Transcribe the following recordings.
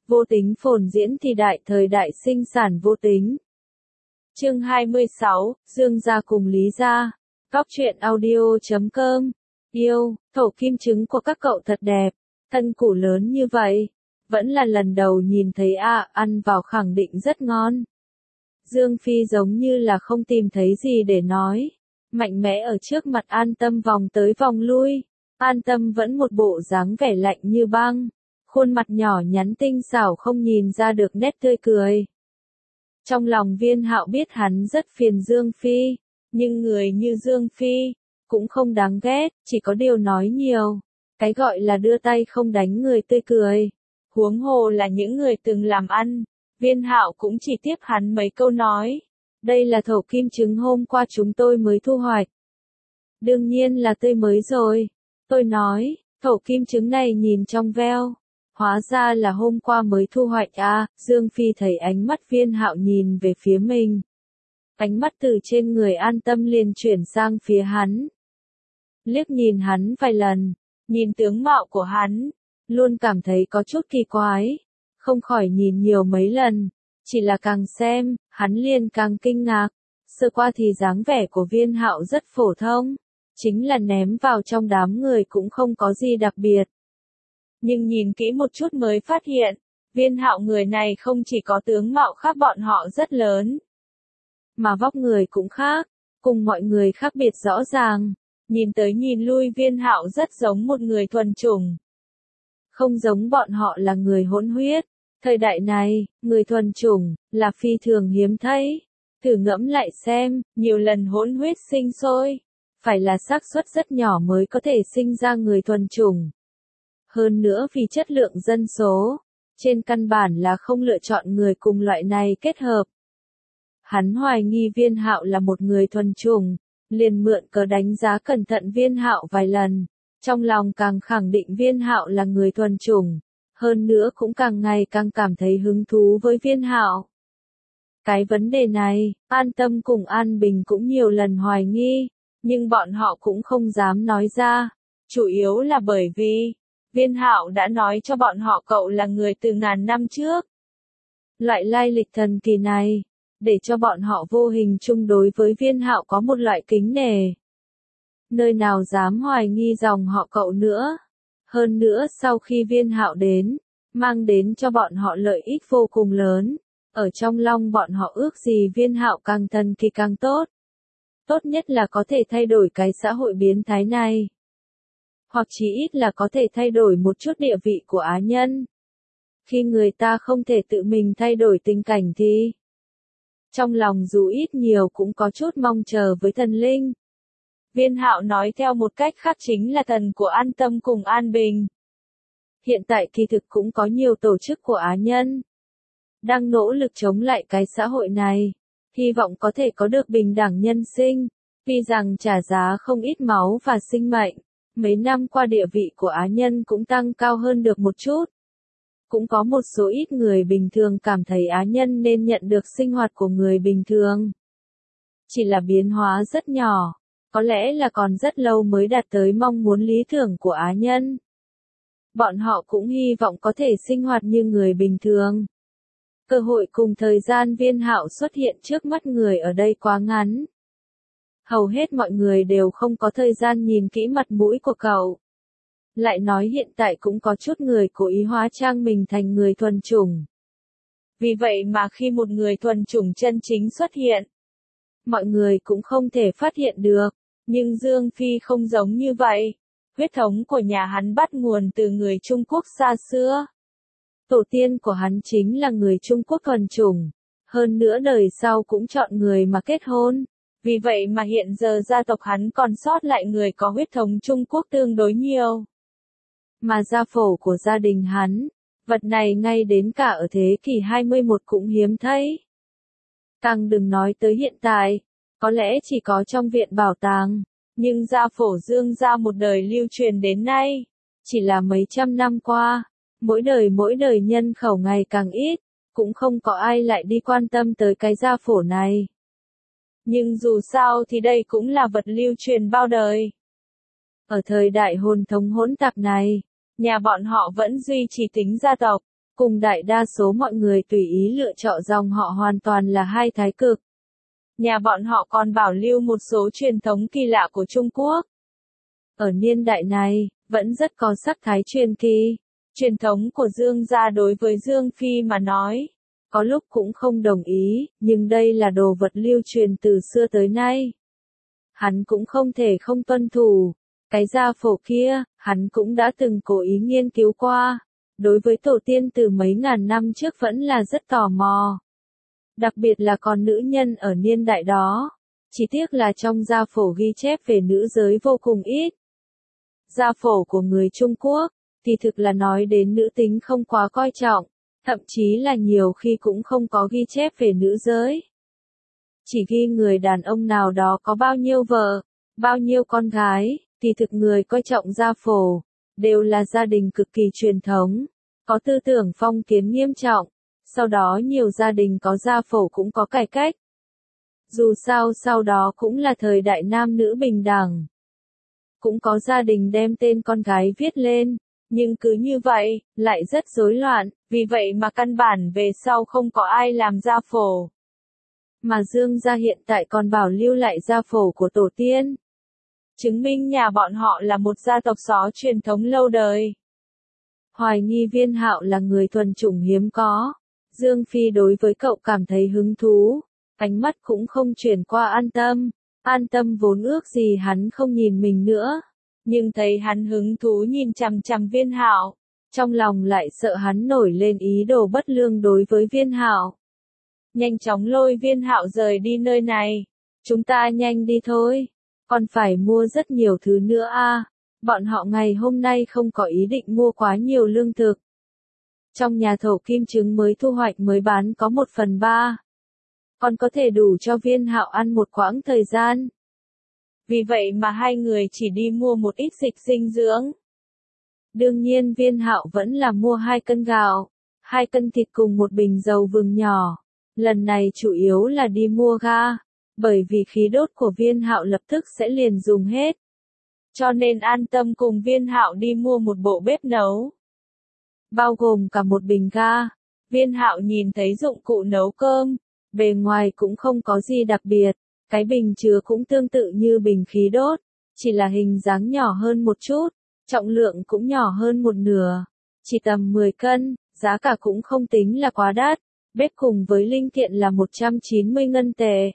Vô tính phồn diễn thì đại thời đại sinh sản vô tính. Chương 26, Dương gia cùng Lý gia. Góc truyện audio.com. Yêu, thổ kim trứng của các cậu thật đẹp, thân củ lớn như vậy. Vẫn là lần đầu nhìn thấy ăn vào khẳng định rất ngon. Dương Phi giống như là không tìm thấy gì để nói. Mạnh mẽ ở trước mặt An Tâm vòng tới vòng lui. An Tâm vẫn một bộ dáng vẻ lạnh như băng. Khuôn mặt nhỏ nhắn tinh xảo không nhìn ra được nét tươi cười. Trong lòng Viên Hạo biết hắn rất phiền Dương Phi. Nhưng người như Dương Phi cũng không đáng ghét, chỉ có điều nói nhiều. Cái gọi là đưa tay không đánh người tươi cười. Huống hồ là những người từng làm ăn. Viên Hạo cũng chỉ tiếp hắn mấy câu nói. Đây là thổ kim trứng hôm qua chúng tôi mới thu hoạch. Đương nhiên là tươi mới rồi. Tôi nói, thổ kim trứng này nhìn trong veo. Hóa ra là hôm qua mới thu hoạch Dương Phi thấy ánh mắt Viên Hạo nhìn về phía mình. Ánh mắt từ trên người An Tâm liền chuyển sang phía hắn. Liếc nhìn hắn vài lần, nhìn tướng mạo của hắn, luôn cảm thấy có chút kỳ quái. Không khỏi nhìn nhiều mấy lần, chỉ là càng xem, hắn liền càng kinh ngạc. Sơ qua thì dáng vẻ của Viên Hạo rất phổ thông, chính là ném vào trong đám người cũng không có gì đặc biệt. Nhưng nhìn kỹ một chút mới phát hiện, Viên Hạo người này không chỉ có tướng mạo khác bọn họ rất lớn, mà vóc người cũng khác, cùng mọi người khác biệt rõ ràng. Nhìn tới nhìn lui Viên Hạo rất giống một người thuần chủng. Không giống bọn họ là người hỗn huyết. Thời đại này, người thuần chủng là phi thường hiếm thấy. Thử ngẫm lại xem, nhiều lần hỗn huyết sinh sôi, phải là xác suất rất nhỏ mới có thể sinh ra người thuần chủng. Hơn nữa vì chất lượng dân số, trên căn bản là không lựa chọn người cùng loại này kết hợp. Hắn hoài nghi Viên Hạo là một người thuần chủng, liền mượn cớ đánh giá cẩn thận Viên Hạo vài lần, trong lòng càng khẳng định Viên Hạo là người thuần chủng, hơn nữa cũng càng ngày càng cảm thấy hứng thú với Viên Hạo. Cái vấn đề này, An Tâm cùng An Bình cũng nhiều lần hoài nghi, nhưng bọn họ cũng không dám nói ra, chủ yếu là bởi vì Viên Hạo đã nói cho bọn họ cậu là người từ ngàn năm trước. Loại lai lịch thần kỳ này, để cho bọn họ vô hình chung đối với Viên Hạo có một loại kính nể. Nơi nào dám hoài nghi dòng họ cậu nữa. Hơn nữa sau khi Viên Hạo đến, mang đến cho bọn họ lợi ích vô cùng lớn. Ở trong lòng bọn họ ước gì Viên Hạo càng thần kỳ càng tốt. Tốt nhất là có thể thay đổi cái xã hội biến thái này. Hoặc chí ít là có thể thay đổi một chút địa vị của á nhân. Khi người ta không thể tự mình thay đổi tình cảnh thì trong lòng dù ít nhiều cũng có chút mong chờ với thần linh. Viên Hạo nói theo một cách khác chính là thần của An Tâm cùng An Bình. Hiện tại kỳ thực cũng có nhiều tổ chức của á nhân đang nỗ lực chống lại cái xã hội này, hy vọng có thể có được bình đẳng nhân sinh, vì rằng trả giá không ít máu và sinh mệnh. Mấy năm qua địa vị của á nhân cũng tăng cao hơn được một chút. Cũng có một số ít người bình thường cảm thấy á nhân nên nhận được sinh hoạt của người bình thường. Chỉ là biến hóa rất nhỏ, có lẽ là còn rất lâu mới đạt tới mong muốn lý tưởng của á nhân. Bọn họ cũng hy vọng có thể sinh hoạt như người bình thường. Cơ hội cùng thời gian Viên Hạo xuất hiện trước mắt người ở đây quá ngắn. Hầu hết mọi người đều không có thời gian nhìn kỹ mặt mũi của cậu. Lại nói hiện tại cũng có chút người cố ý hóa trang mình thành người thuần chủng. Vì vậy mà khi một người thuần chủng chân chính xuất hiện, mọi người cũng không thể phát hiện được. Nhưng Dương Phi không giống như vậy. Huyết thống của nhà hắn bắt nguồn từ người Trung Quốc xa xưa. Tổ tiên của hắn chính là người Trung Quốc thuần chủng. Hơn nữa đời sau cũng chọn người mà kết hôn. Vì vậy mà hiện giờ gia tộc hắn còn sót lại người có huyết thống Trung Quốc tương đối nhiều. Mà gia phổ của gia đình hắn, vật này ngay đến cả ở thế kỷ 21 cũng hiếm thấy. Càng đừng nói tới hiện tại, có lẽ chỉ có trong viện bảo tàng, nhưng gia phổ Dương gia một đời lưu truyền đến nay, chỉ là mấy trăm năm qua, mỗi đời nhân khẩu ngày càng ít, cũng không có ai lại đi quan tâm tới cái gia phổ này. Nhưng dù sao thì đây cũng là vật lưu truyền bao đời. Ở thời đại hồn thống hỗn tạp này, nhà bọn họ vẫn duy trì tính gia tộc, cùng đại đa số mọi người tùy ý lựa chọn dòng họ hoàn toàn là hai thái cực. Nhà bọn họ còn bảo lưu một số truyền thống kỳ lạ của Trung Quốc. Ở niên đại này, vẫn rất có sắc thái truyền kỳ. Truyền thống của Dương gia đối với Dương Phi mà nói, có lúc cũng không đồng ý, nhưng đây là đồ vật lưu truyền từ xưa tới nay. Hắn cũng không thể không tuân thủ. Cái gia phổ kia, hắn cũng đã từng cố ý nghiên cứu qua. Đối với tổ tiên từ mấy ngàn năm trước vẫn là rất tò mò. Đặc biệt là con nữ nhân ở niên đại đó. Chỉ tiếc là trong gia phổ ghi chép về nữ giới vô cùng ít. Gia phổ của người Trung Quốc, thì thực là nói đến nữ tính không quá coi trọng, thậm chí là nhiều khi cũng không có ghi chép về nữ giới. Chỉ ghi người đàn ông nào đó có bao nhiêu vợ, bao nhiêu con gái, thì thực người coi trọng gia phổ, đều là gia đình cực kỳ truyền thống, có tư tưởng phong kiến nghiêm trọng, sau đó nhiều gia đình có gia phổ cũng có cải cách. Dù sao sau đó cũng là thời đại nam nữ bình đẳng. Cũng có gia đình đem tên con gái viết lên, nhưng cứ như vậy, lại rất rối loạn, vì vậy mà căn bản về sau không có ai làm gia phổ. Mà Dương gia hiện tại còn bảo lưu lại gia phổ của tổ tiên. Chứng minh nhà bọn họ là một gia tộc có truyền thống lâu đời. Hoài nghi Viên Hạo là người thuần chủng hiếm có. Dương Phi đối với cậu cảm thấy hứng thú, ánh mắt cũng không chuyển qua An Tâm. An Tâm vốn ước gì hắn không nhìn mình nữa, nhưng thấy hắn hứng thú nhìn chằm chằm Viên Hạo, trong lòng lại sợ hắn nổi lên ý đồ bất lương đối với Viên Hạo. Nhanh chóng lôi Viên Hạo rời đi nơi này, chúng ta nhanh đi thôi, còn phải mua rất nhiều thứ nữa a. Bọn họ ngày hôm nay không có ý định mua quá nhiều lương thực. Trong nhà thổ kim trứng mới thu hoạch mới bán có 1/3. Còn có thể đủ cho Viên Hạo ăn một quãng thời gian. Vì vậy mà hai người chỉ đi mua một ít dịch dinh dưỡng. Đương nhiên Viên Hạo vẫn là mua 2 cân gạo, 2 cân thịt cùng một bình dầu vừng nhỏ. Lần này chủ yếu là đi mua ga, bởi vì khí đốt của Viên Hạo lập tức sẽ liền dùng hết. Cho nên An Tâm cùng Viên Hạo đi mua một bộ bếp nấu, bao gồm cả một bình ga. Viên Hạo nhìn thấy dụng cụ nấu cơm, bề ngoài cũng không có gì đặc biệt, cái bình chứa cũng tương tự như bình khí đốt, chỉ là hình dáng nhỏ hơn một chút, trọng lượng cũng nhỏ hơn một nửa, chỉ tầm 10 cân, giá cả cũng không tính là quá đắt, bếp cùng với linh kiện là 190 ngân tệ.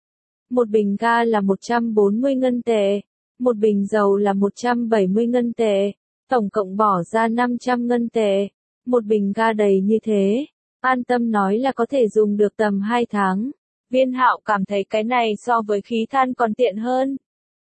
Một bình ga là 140 ngân tệ, một bình dầu là 170 ngân tệ, tổng cộng bỏ ra 500 ngân tệ, một bình ga đầy như thế. An Tâm nói là có thể dùng được tầm 2 tháng. Viên Hạo cảm thấy cái này so với khí than còn tiện hơn.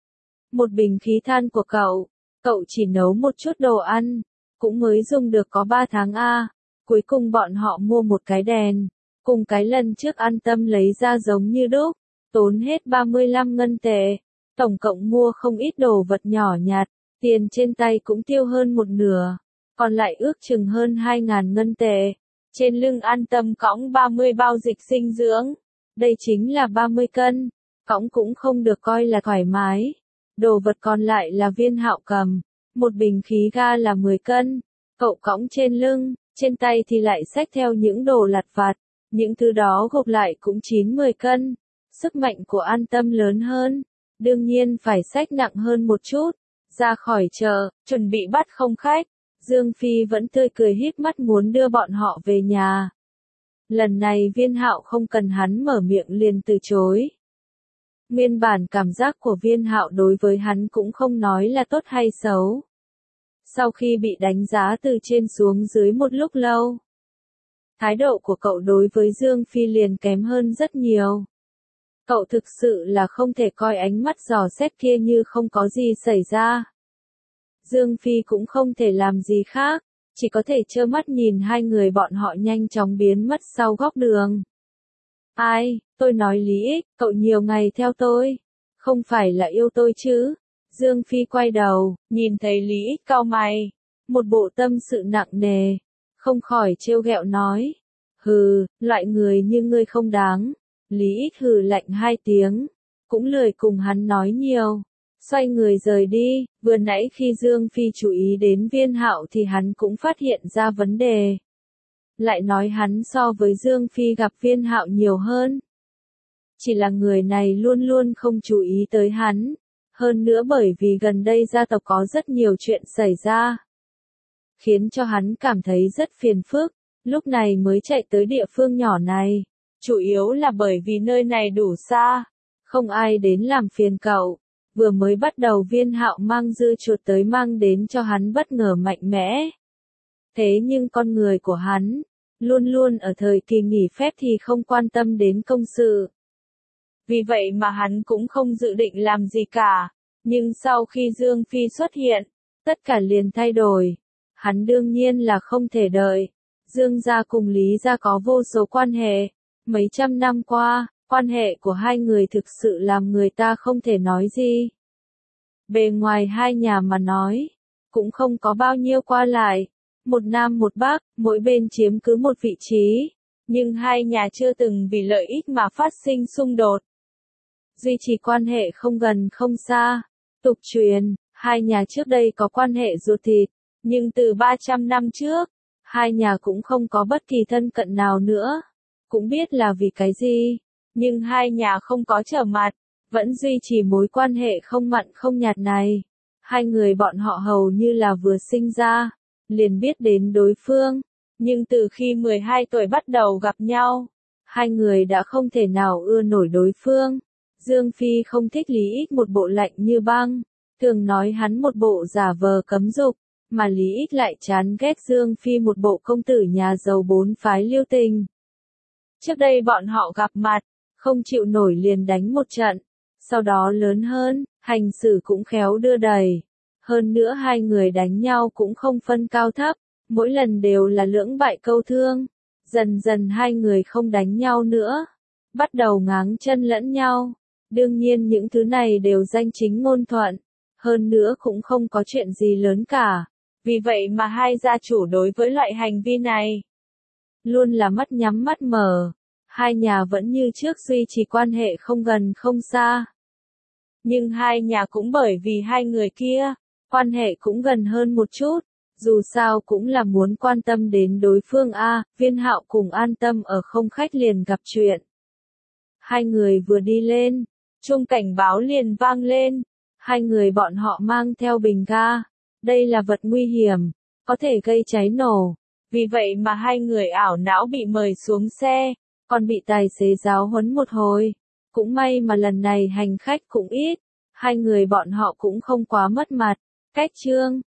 Một bình khí than của cậu chỉ nấu một chút đồ ăn, cũng mới dùng được có 3 tháng a. Cuối cùng bọn họ mua một cái đèn, cùng cái lần trước An Tâm lấy ra giống như đúc, tốn hết 35 ngân tệ. Tổng cộng mua không ít đồ vật nhỏ nhặt, tiền trên tay cũng tiêu hơn một nửa, còn lại ước chừng hơn 2.000 ngân tệ. Trên lưng An Tâm cõng 30 bao dịch dinh dưỡng, đây chính là 30 cân, cõng cũng không được coi là thoải mái. Đồ vật còn lại là Viên Hạo cầm, một bình khí ga là 10 cân, cậu cõng trên lưng, trên tay thì lại xách theo những đồ lặt vặt, những thứ đó gộp lại cũng 9-10 cân. Sức mạnh của An Tâm lớn hơn, đương nhiên phải xách nặng hơn một chút. Ra khỏi chợ, chuẩn bị bắt không khách, Dương Phi vẫn tươi cười híp mắt muốn đưa bọn họ về nhà. Lần này Viên Hạo không cần hắn mở miệng liền từ chối. Nguyên bản cảm giác của Viên Hạo đối với hắn cũng không nói là tốt hay xấu. Sau khi bị đánh giá từ trên xuống dưới một lúc lâu, thái độ của cậu đối với Dương Phi liền kém hơn rất nhiều. Cậu thực sự là không thể coi ánh mắt dò xét kia như không có gì xảy ra. Dương Phi cũng không thể làm gì khác, chỉ có thể trơ mắt nhìn hai người bọn họ nhanh chóng biến mất sau góc đường. Ai, tôi nói Lý Ích, cậu nhiều ngày theo tôi, không phải là yêu tôi chứ? Dương Phi quay đầu, nhìn thấy Lý Ích cau mày, một bộ tâm sự nặng nề, không khỏi trêu ghẹo nói. Hừ, loại người như ngươi không đáng. Lý Ích hừ lạnh 2 tiếng, cũng lười cùng hắn nói nhiều. Xoay người rời đi, vừa nãy khi Dương Phi chú ý đến Viên Hạo thì hắn cũng phát hiện ra vấn đề. lại nói hắn so với Dương Phi gặp Viên Hạo nhiều hơn. Chỉ là người này luôn luôn không chú ý tới hắn, hơn nữa bởi vì gần đây gia tộc có rất nhiều chuyện xảy ra, khiến cho hắn cảm thấy rất phiền phức, lúc này mới chạy tới địa phương nhỏ này, chủ yếu là bởi vì nơi này đủ xa, không ai đến làm phiền cậu. Vừa mới bắt đầu Viên Hạo mang dưa chuột tới mang đến cho hắn bất ngờ mạnh mẽ. Thế nhưng con người của hắn, luôn luôn ở thời kỳ nghỉ phép thì không quan tâm đến công sự. Vì vậy mà hắn cũng không dự định làm gì cả, nhưng sau khi Dương Phi xuất hiện, tất cả liền thay đổi. Hắn đương nhiên là không thể đợi. Dương gia cùng Lý gia có vô số quan hệ, mấy trăm năm qua, quan hệ của hai người thực sự làm người ta không thể nói gì. Bề ngoài hai nhà mà nói, cũng không có bao nhiêu qua lại, một nam một bắc, mỗi bên chiếm cứ một vị trí, nhưng hai nhà chưa từng vì lợi ích mà phát sinh xung đột. Duy trì quan hệ không gần không xa. Tục truyền, hai nhà trước đây có quan hệ ruột thịt, nhưng từ 300 năm trước, hai nhà cũng không có bất kỳ thân cận nào nữa. Cũng biết là vì cái gì, nhưng hai nhà không có trở mặt, vẫn duy trì mối quan hệ không mặn không nhạt này. Hai người bọn họ hầu như là vừa sinh ra, liền biết đến đối phương, nhưng từ khi 12 tuổi bắt đầu gặp nhau, hai người đã không thể nào ưa nổi đối phương. Dương Phi không thích Lý Ích một bộ lạnh như băng, thường nói hắn một bộ giả vờ cấm dục, mà Lý Ích lại chán ghét Dương Phi một bộ công tử nhà giàu bốn phái liêu tình. Trước đây bọn họ gặp mặt, không chịu nổi liền đánh một trận, sau đó lớn hơn, hành xử cũng khéo đưa đẩy. Hơn nữa hai người đánh nhau cũng không phân cao thấp, mỗi lần đều là lưỡng bại câu thương. Dần dần hai người không đánh nhau nữa, bắt đầu ngáng chân lẫn nhau. Đương nhiên những thứ này đều danh chính ngôn thuận, hơn nữa cũng không có chuyện gì lớn cả. Vì vậy mà hai gia chủ đối với loại hành vi này luôn là mắt nhắm mắt mở. Hai nhà vẫn như trước duy trì quan hệ không gần không xa. Nhưng hai nhà cũng bởi vì hai người kia, quan hệ cũng gần hơn một chút. Dù sao cũng là muốn quan tâm đến đối phương a. Viên Hạo cùng An Tâm ở không khách liền gặp chuyện. Hai người vừa đi lên, chuông cảnh báo liền vang lên. Hai người bọn họ mang theo bình ga. Đây là vật nguy hiểm, có thể gây cháy nổ. Vì vậy mà hai người ảo não bị mời xuống xe, còn bị tài xế giáo huấn một hồi. Cũng may mà lần này hành khách cũng ít, hai người bọn họ cũng không quá mất mặt. Cách chương